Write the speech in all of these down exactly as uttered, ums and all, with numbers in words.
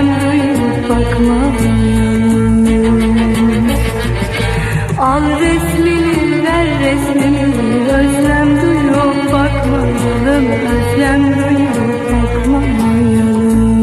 özlem duyup bakmayalım. Al resmini ver resmini, özlem duyup bakmayalım, özlem duyup bakmayalım.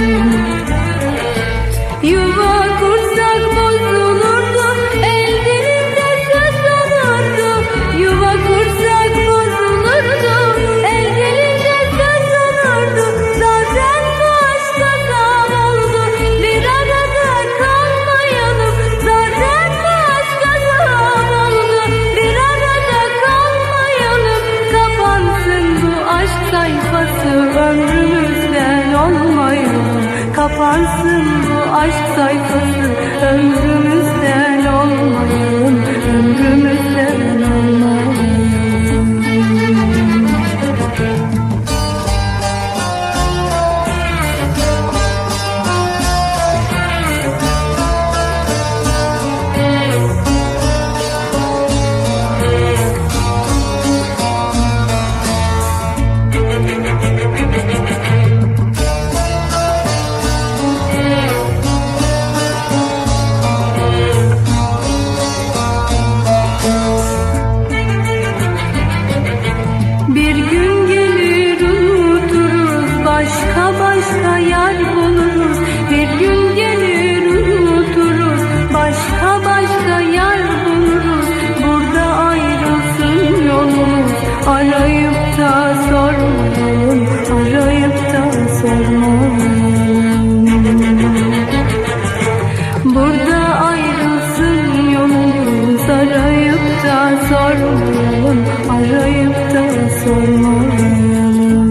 Yuva kursak bozulurdu, el dilimde söz olurdu. Yuva kursak bozulurdu, el dilimde söz olurdu. Zaten bu aşka zam oldu, bir arada kalmayalım. Zaten bu aşka zam oldu, bir arada kalmayalım. Kapansın bu aşk sayfası, ömrümüzden olmayalım. Kapansın bu aşk sayfası, ömrümüzden olmayalım, ömrümüzden olmayalım. Bir gün gelir unuturuz, başka başka yer buluruz. Bir gün gelir unuturuz, başka başka yer buluruz. Burada ayrılsın yolumuz, arayıp da sormayalım, arayıp da sormayalım. Burada ayrılsın yolumuz, arayıp da sormayalım, arayıp da sormayalım.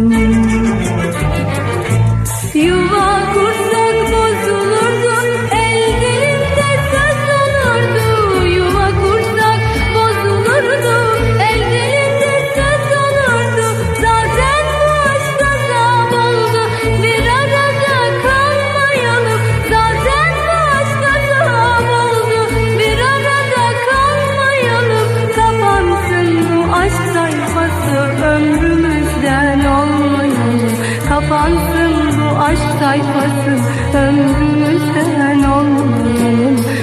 Yuva kursak bozulurdu, el dilimde söz olurdu. Yuva kursak bozulurdu, el dilimde söz olurdu. Zaten bu aşka zam oldu, bir arada kalmayalım. Zaten bu aşka zam oldu, bir arada kalmayalım. Kapansın bu aşk sayfası, ömrümüzden olmayalım. Kapansın bu aşk sayfası, ömrümüzden olmayalım.